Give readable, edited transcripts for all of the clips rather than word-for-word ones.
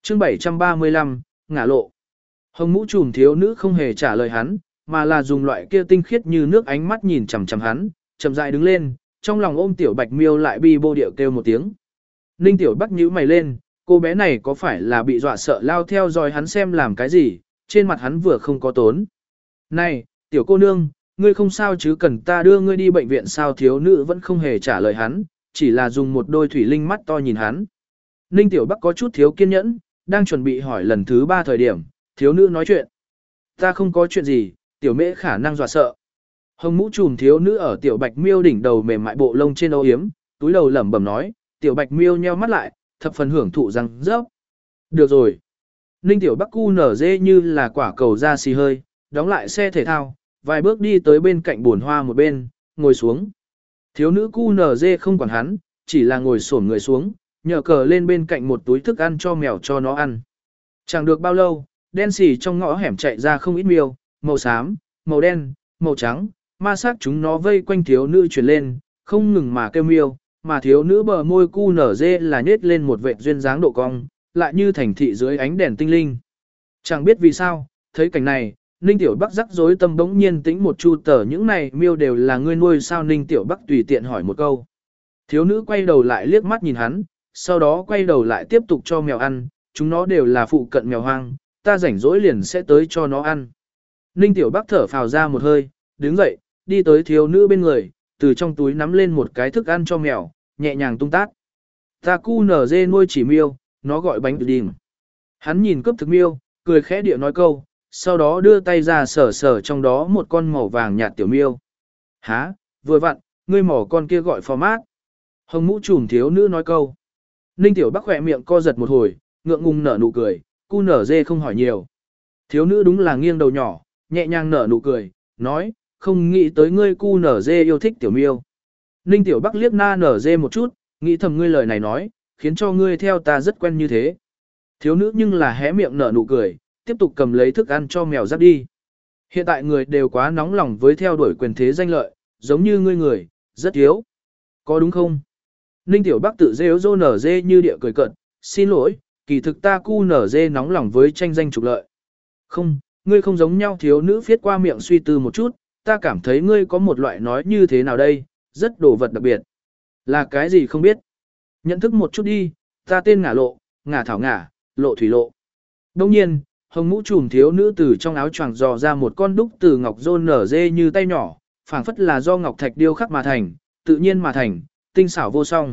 chương 735, ngả lộ. Hồng mũ trùm thiếu nữ không hề trả lời hắn, mà là dùng loại kia tinh khiết như nước ánh mắt nhìn chằm chằm hắn, chậm rãi đứng lên, trong lòng ôm tiểu bạch miêu lại bi bô điệu kêu một tiếng. Ninh tiểu bắc nhíu mày lên, cô bé này có phải là bị dọa sợ lao theo dõi hắn xem làm cái gì, trên mặt hắn vừa không có tốn. Này, tiểu cô nương, ngươi không sao chứ, cần ta đưa ngươi đi bệnh viện sao? Thiếu nữ vẫn không hề trả lời hắn, chỉ là dùng một đôi thủy linh mắt to nhìn hắn. Ninh tiểu bắc có chút thiếu kiên nhẫn, đang chuẩn bị hỏi lần thứ 3 thời điểm, thiếu nữ nói chuyện. Ta không có chuyện gì, tiểu mễ khả năng dọa sợ. Hồng mũ trùm thiếu nữ ở tiểu bạch miêu đỉnh đầu mềm mại bộ lông trên âu yếm, túi đầu lẩm bẩm nói, tiểu bạch miêu nheo mắt lại, thập phần hưởng thụ răng rớp. Được rồi. Ninh tiểu bắc cu nở dê như là quả cầu ra xì hơi, đóng lại xe thể thao, vài bước đi tới bên cạnh bồn hoa một bên, ngồi xuống. Thiếu nữ cu nở dê không quản hắn, chỉ là ngồi xổm người xuống, nhờ cờ lên bên cạnh một túi thức ăn cho mèo cho nó ăn. Chẳng được bao lâu, đen xì trong ngõ hẻm chạy ra không ít miêu, màu xám, màu đen, màu trắng, ma sát chúng nó vây quanh thiếu nữ chuyển lên, không ngừng mà kêu miêu, mà thiếu nữ bờ môi cu nở dê là nhết lên một vệt duyên dáng độ cong, lại như thành thị dưới ánh đèn tinh linh. Chẳng biết vì sao, thấy cảnh này, Ninh Tiểu Bắc rắc rối tâm bỗng nhiên tĩnh một chu tờ, những này miêu đều là ngươi nuôi sao? Ninh Tiểu Bắc tùy tiện hỏi một câu. Thiếu nữ quay đầu lại liếc mắt nhìn hắn, sau đó quay đầu lại tiếp tục cho mèo ăn, chúng nó đều là phụ cận mèo hoang, ta rảnh rỗi liền sẽ tới cho nó ăn. Ninh Tiểu Bắc thở phào ra một hơi, đứng dậy, đi tới thiếu nữ bên người, từ trong túi nắm lên một cái thức ăn cho mèo, nhẹ nhàng tung tác. Ta cu nở dê nuôi chỉ miêu, nó gọi bánh đìm. Hắn nhìn cướp thực miêu, cười khẽ địa nói câu, sau đó đưa tay ra sờ sờ trong đó một con màu vàng nhạt tiểu miêu. Hả, vừa vặn, ngươi mỏ con kia gọi format. Hồng mũ trùm thiếu nữ nói câu. Ninh Tiểu Bắc khỏe miệng co giật một hồi, ngượng ngùng nở nụ cười, cu nở dê không hỏi nhiều. Thiếu nữ đúng là nghiêng đầu nhỏ, nhẹ nhàng nở nụ cười, nói, không nghĩ tới ngươi cu nở dê yêu thích tiểu miêu. Ninh Tiểu Bắc liếc na nở dê một chút, nghĩ thầm ngươi lời này nói, khiến cho ngươi theo ta rất quen như thế. Thiếu nữ nhưng là hé miệng nở nụ cười, tiếp tục cầm lấy thức ăn cho mèo dắt đi. Hiện tại người đều quá nóng lòng với theo đuổi quyền thế danh lợi, giống như ngươi người, rất thiếu. Có đúng không? Ninh Tiểu Bắc tự rêu rô nở dê như địa cười cận, xin lỗi, kỳ thực ta cu nở dê nóng lòng với tranh danh trục lợi. Không, ngươi không giống nhau. Thiếu nữ phiết qua miệng suy tư một chút, ta cảm thấy ngươi có một loại nói như thế nào đây, rất đồ vật đặc biệt. Là cái gì không biết? Nhận thức một chút đi, ta tên ngả lộ, ngả thảo ngả, lộ thủy lộ. Đông nhiên, hồng mũ trùm thiếu nữ từ trong áo choàng dò ra một con đúc từ ngọc rôn nở dê như tay nhỏ, phảng phất là do ngọc thạch điêu khắc mà thành, tự nhiên mà thành, tinh xảo vô song.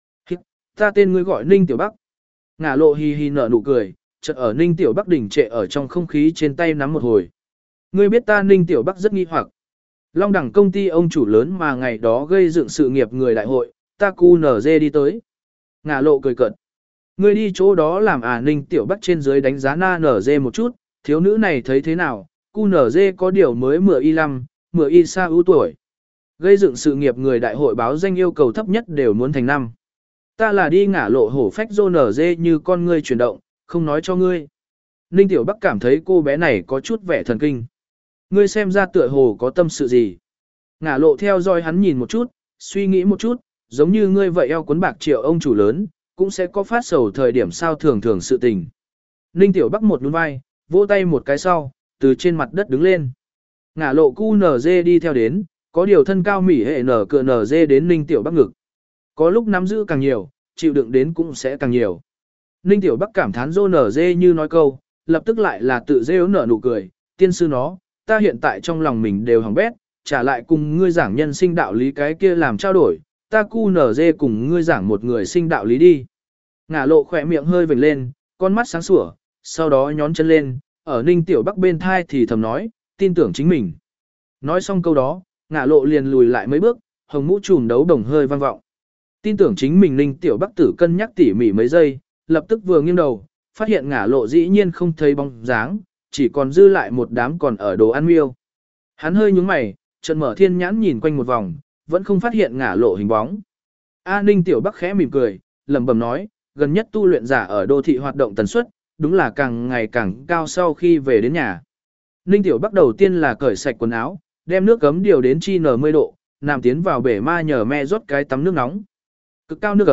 Ta tên ngươi gọi Ninh Tiểu Bắc. Ngả lộ hi hi nở nụ cười, chợt ở Ninh Tiểu Bắc đỉnh trệ ở trong không khí trên tay nắm một hồi. Ngươi biết ta? Ninh Tiểu Bắc rất nghi hoặc. Long đẳng công ty ông chủ lớn mà ngày đó gây dựng sự nghiệp người đại hội, ta cu nở dê đi tới. Ngả lộ cười cợt. Ngươi đi chỗ đó làm à? Ninh Tiểu Bắc trên dưới đánh giá na nở dê một chút, thiếu nữ này thấy thế nào, cu nở dê có điều mới mửa y lăm, mửa y sa ưu tuổi. Gây dựng sự nghiệp người đại hội báo danh yêu cầu thấp nhất đều muốn thành năm. Ta là đi ngả lộ hổ phách rô nở dê như con ngươi chuyển động, không nói cho ngươi. Ninh Tiểu Bắc cảm thấy cô bé này có chút vẻ thần kinh. Ngươi xem ra tựa hồ có tâm sự gì. Ngả lộ theo dõi hắn nhìn một chút, suy nghĩ một chút, giống như ngươi vậy eo cuốn bạc triệu ông chủ lớn, cũng sẽ có phát sầu thời điểm sao thường thường sự tình. Ninh Tiểu Bắc một nhún vai, vỗ tay một cái sau, từ trên mặt đất đứng lên. Ngả lộ cu nở dê đi theo đến, có điều thân cao mỉ hệ nở cựa nở dê đến Ninh Tiểu Bắc ngực. Có lúc nắm giữ càng nhiều, chịu đựng đến cũng sẽ càng nhiều. Ninh Tiểu Bắc cảm thán rô nở dê như nói câu, lập tức lại là tự rêu nở nụ cười, tiên sư nó, ta hiện tại trong lòng mình đều hỏng bét, trả lại cùng ngươi giảng nhân sinh đạo lý cái kia làm trao đổi, ta cu nở dê cùng ngươi giảng một người sinh đạo lý đi. Ngả lộ khỏe miệng hơi vểnh lên, con mắt sáng sủa, sau đó nhón chân lên, ở Ninh Tiểu Bắc bên thai thì thầm nói, tin tưởng chính mình. Nói xong câu đó, ngả lộ liền lùi lại mấy bước, hồng mũ trùm đấu đồng hơi vang vọng. Tin tưởng chính mình. Ninh Tiểu Bắc tử cân nhắc tỉ mỉ mấy giây, lập tức vừa nghiêng đầu, phát hiện ngả lộ dĩ nhiên không thấy bóng dáng, chỉ còn dư lại một đám còn ở đồ ăn miêu. Hắn hơi nhướng mày, chợt mở thiên nhãn nhìn quanh một vòng, vẫn không phát hiện ngả lộ hình bóng. Ninh Tiểu Bắc khẽ mỉm cười, lẩm bẩm nói, gần nhất tu luyện giả ở đô thị hoạt động tần suất, đúng là càng ngày càng cao sau khi về đến nhà. Ninh Tiểu Bắc đầu tiên là cởi sạch quần áo, đem nước gấm điều đến chi n 10 độ, nằm tiến vào bể ma nhờ me rót cái tắm nước nóng. Cực cao nước ấm,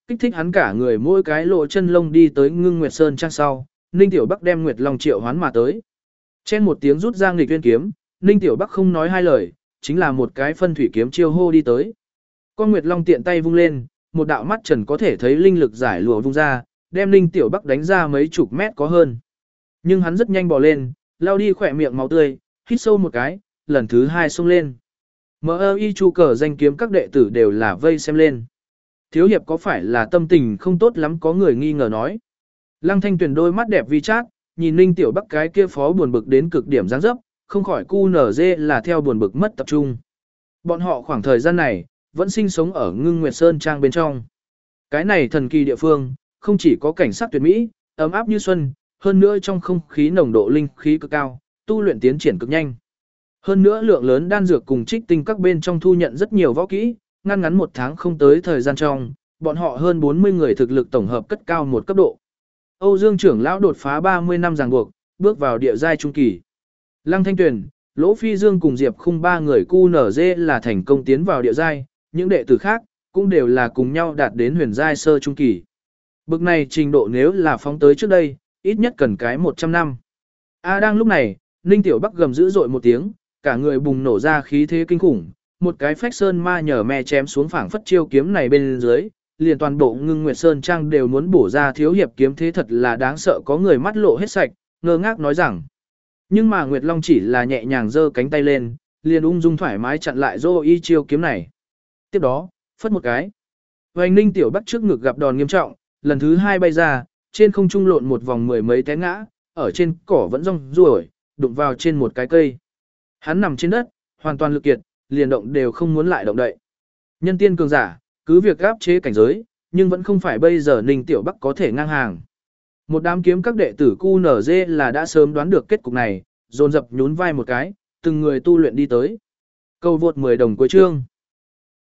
Kích thích hắn cả người mỗi cái lộ chân lông đi tới Ngưng Nguyệt Sơn trang sau, Ninh Tiểu Bắc đem Nguyệt Long triệu hoán mà tới. Chen một tiếng rút ra nghịch uyên kiếm, Ninh Tiểu Bắc không nói hai lời, chính là một cái phân thủy kiếm chiêu hô đi tới. Con Nguyệt Long tiện tay vung lên, một đạo mắt trần có thể thấy linh lực giải lụa vung ra, đem Ninh Tiểu Bắc đánh ra mấy chục mét có hơn. Nhưng hắn rất nhanh bò lên, lao đi khỏe miệng máu tươi, hít sâu một cái, lần thứ hai xông lên. M.I. chu cờ danh kiếm các đệ tử đều là vây xem lên. Thiếu hiệp có phải là tâm tình không tốt lắm, có người nghi ngờ nói. Lăng Thanh Tuyền đôi mắt đẹp vi chát, nhìn Ninh Tiểu Bắc cái kia phó buồn bực đến cực điểm dáng dấp, không khỏi cu nở dê là theo buồn bực mất tập trung. Bọn họ khoảng thời gian này, vẫn sinh sống ở Ngưng Nguyệt Sơn Trang bên trong. Cái này thần kỳ địa phương, không chỉ có cảnh sắc tuyệt mỹ, ấm áp như xuân, hơn nữa trong không khí nồng độ linh khí cực cao, tu luyện tiến triển cực nhanh. Hơn nữa lượng lớn đan dược cùng trích tinh các bên trong thu nhận rất nhiều võ kỹ, ngăn ngắn một tháng không tới thời gian trong, bọn họ hơn 40 người thực lực tổng hợp cất cao một cấp độ. Âu Dương trưởng lão đột phá 30 năm ràng buộc, bước vào địa giai trung kỳ. Lăng Thanh Tuyền, Lỗ Phi Dương cùng Diệp Khung ba người QNZ là thành công tiến vào địa giai, những đệ tử khác cũng đều là cùng nhau đạt đến huyền giai sơ trung kỳ. Bực này trình độ nếu là phóng tới trước đây, ít nhất cần cái 100 năm. Đang lúc này, Ninh Tiểu Bắc gầm dữ dội một tiếng, cả người bùng nổ ra khí thế kinh khủng, một cái phách sơn ma nhờ me chém xuống phảng phất chiêu kiếm này bên dưới, liền toàn bộ Ngưng Nguyệt Sơn Trang đều muốn bổ ra thiếu hiệp kiếm thế thật là đáng sợ, có người mắt lộ hết sạch, ngơ ngác nói rằng. Nhưng mà Nguyệt Long chỉ là nhẹ nhàng giơ cánh tay lên, liền ung dung thoải mái chặn lại Dô Y chiêu kiếm này. Tiếp đó, phất một cái. Vành Ninh Tiểu Bắc trước ngực gặp đòn nghiêm trọng, lần thứ hai bay ra, trên không trung lộn một vòng mười mấy té ngã, ở trên cỏ vẫn rong ruổi, đụng vào trên một cái cây. Hắn nằm trên đất, hoàn toàn lực kiệt, liền động đều không muốn lại động đậy. Nhân tiên cường giả, cứ việc áp chế cảnh giới, nhưng vẫn không phải bây giờ Ninh Tiểu Bắc có thể ngang hàng. Một đám kiếm các đệ tử QNZ là đã sớm đoán được kết cục này, dồn dập nhún vai một cái, từng người tu luyện đi tới. Câu vượt 10 đồng cuối chương.